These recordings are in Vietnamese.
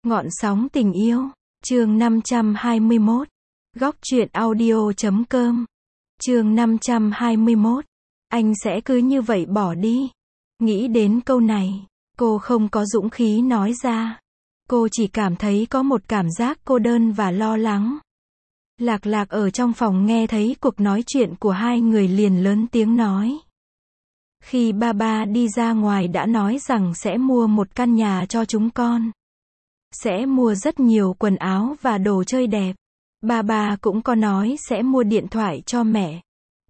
Ngọn sóng tình yêu. Chương 521. Góc truyện audio.com. Chương 521. Anh sẽ cứ như vậy bỏ đi. Nghĩ đến câu này, cô không có dũng khí nói ra. Cô chỉ cảm thấy có một cảm giác cô đơn và lo lắng. Lạc Lạc ở trong phòng nghe thấy cuộc nói chuyện của hai người liền lớn tiếng nói. Khi ba đi ra ngoài đã nói rằng sẽ mua một căn nhà cho chúng con. Sẽ mua rất nhiều quần áo và đồ chơi đẹp. Ba cũng có nói sẽ mua điện thoại cho mẹ.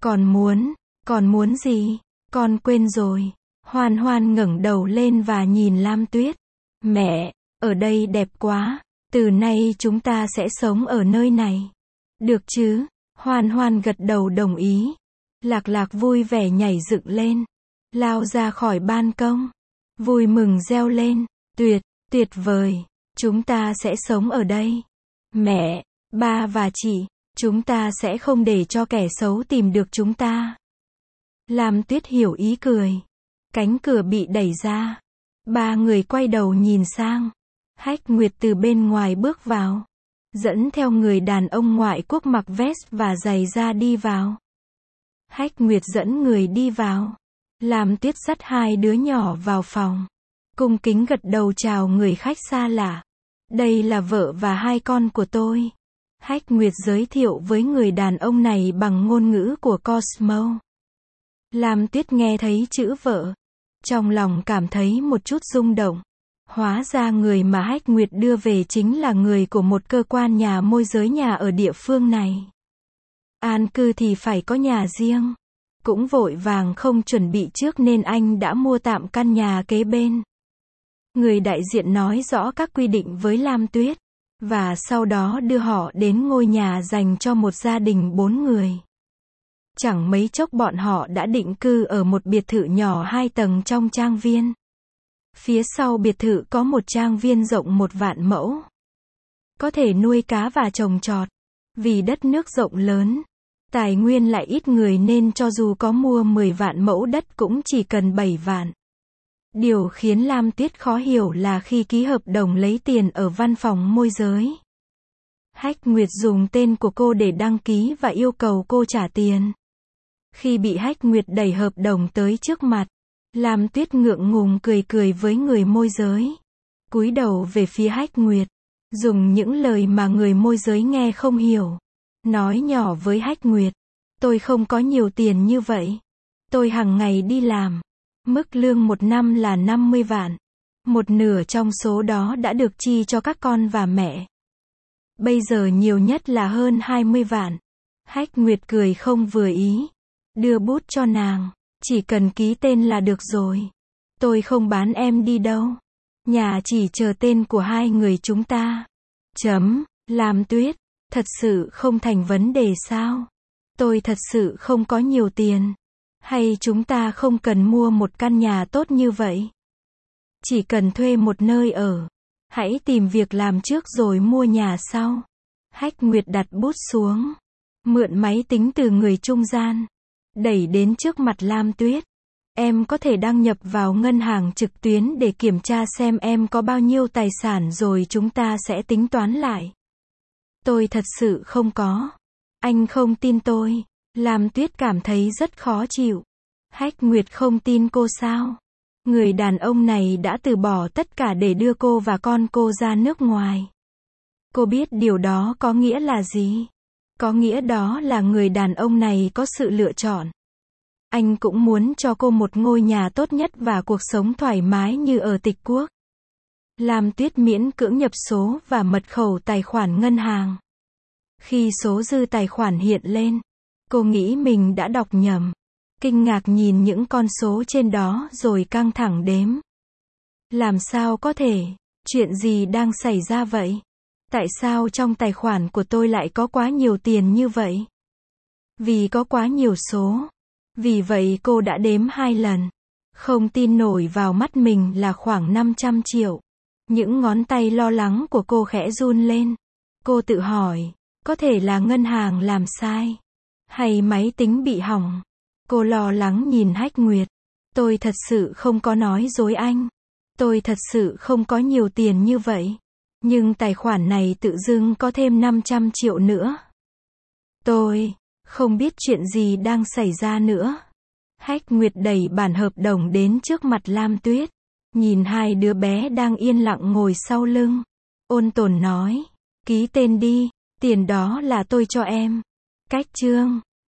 Còn muốn gì? Con quên rồi. Hoan Hoan ngẩng đầu lên và nhìn Lam Tuyết. Mẹ, ở đây đẹp quá. Từ nay chúng ta sẽ sống ở nơi này. Được chứ? Hoan Hoan gật đầu đồng ý. Lạc Lạc vui vẻ nhảy dựng lên. Lao ra khỏi ban công. Vui mừng reo lên. Tuyệt vời. Chúng ta sẽ sống ở đây. Mẹ, ba và chị, chúng ta sẽ không để cho kẻ xấu tìm được chúng ta. Lam Tuyết hiểu ý cười. Cánh cửa bị đẩy ra. Ba người quay đầu nhìn sang. Hách Nguyệt từ bên ngoài bước vào. Dẫn theo người đàn ông ngoại quốc mặc vest và giày da đi vào. Hách Nguyệt dẫn người đi vào. Lam Tuyết dắt hai đứa nhỏ vào phòng. Cung kính gật đầu chào người khách xa lạ. Đây là vợ và hai con của tôi. Hách Nguyệt giới thiệu với người đàn ông này bằng ngôn ngữ của Cosmo. Lam Tuyết nghe thấy chữ vợ. Trong lòng cảm thấy một chút rung động. Hóa ra người mà Hách Nguyệt đưa về chính là người của một cơ quan nhà môi giới nhà ở địa phương này. An cư thì phải có nhà riêng. Cũng vội vàng không chuẩn bị trước nên anh đã mua tạm căn nhà kế bên. Người đại diện nói rõ các quy định với Lam Tuyết. Và sau đó đưa họ đến ngôi nhà dành cho một gia đình 4 người. Chẳng mấy chốc bọn họ đã định cư ở một biệt thự nhỏ 2 tầng trong trang viên. Phía sau biệt thự có một trang viên rộng 1 vạn mẫu. Có thể nuôi cá và trồng trọt. Vì đất nước rộng lớn, tài nguyên lại ít người nên cho dù có mua 10 vạn mẫu đất cũng chỉ cần 7 vạn. Điều khiến Lam Tuyết khó hiểu là khi ký hợp đồng lấy tiền ở văn phòng môi giới. Hách Nguyệt dùng tên của cô để đăng ký và yêu cầu cô trả tiền. Khi bị Hách Nguyệt đẩy hợp đồng tới trước mặt, Lam Tuyết ngượng ngùng cười với người môi giới. Cúi đầu về phía Hách Nguyệt, dùng những lời mà người môi giới nghe không hiểu. Nói nhỏ với Hách Nguyệt, tôi không có nhiều tiền như vậy. Tôi hàng ngày đi làm. Mức lương 1 năm là 50 vạn. Một nửa trong số đó đã được chi cho các con và mẹ. Bây giờ nhiều nhất là hơn 20 vạn. Hách Nguyệt cười không vừa ý. Đưa bút cho nàng. Chỉ cần ký tên là được rồi. Tôi không bán em đi đâu. Nhà chỉ chờ tên của hai người chúng ta. Lam Tuyết, thật sự không thành vấn đề sao? Tôi thật sự không có nhiều tiền. Hay chúng ta không cần mua một căn nhà tốt như vậy? Chỉ cần thuê một nơi ở. Hãy tìm việc làm trước rồi mua nhà sau. Hách Nguyệt đặt bút xuống. Mượn máy tính từ người trung gian. Đẩy đến trước mặt Lam Tuyết. Em có thể đăng nhập vào ngân hàng trực tuyến để kiểm tra xem em có bao nhiêu tài sản rồi chúng ta sẽ tính toán lại. Tôi thật sự không có. Anh không tin tôi. Lam Tuyết cảm thấy rất khó chịu. Hách Nguyệt không tin cô sao? Người đàn ông này đã từ bỏ tất cả để đưa cô và con cô ra nước ngoài. Cô biết điều đó có nghĩa là gì? Có nghĩa đó là người đàn ông này có sự lựa chọn. Anh cũng muốn cho cô một ngôi nhà tốt nhất và cuộc sống thoải mái như ở Tịch Quốc. Lam Tuyết miễn cưỡng nhập số và mật khẩu tài khoản ngân hàng. Khi số dư tài khoản hiện lên, cô nghĩ mình đã đọc nhầm. Kinh ngạc nhìn những con số trên đó rồi căng thẳng đếm. Làm sao có thể? Chuyện gì đang xảy ra vậy? Tại sao trong tài khoản của tôi lại có quá nhiều tiền như vậy? Vì có quá nhiều số. Vì vậy cô đã đếm 2 lần. Không tin nổi vào mắt mình là khoảng 500 triệu. Những ngón tay lo lắng của cô khẽ run lên. Cô tự hỏi, có thể là ngân hàng làm sai? Hay máy tính bị hỏng? Cô lo lắng nhìn Hách Nguyệt. Tôi thật sự không có nói dối anh. Tôi thật sự không có nhiều tiền như vậy. Nhưng tài khoản này tự dưng có thêm 500 triệu nữa. Tôi không biết chuyện gì đang xảy ra nữa. Hách Nguyệt đẩy bản hợp đồng đến trước mặt Lam Tuyết. Nhìn hai đứa bé đang yên lặng ngồi sau lưng. Ôn tồn nói. Ký tên đi, tiền đó là tôi cho em. Cách chương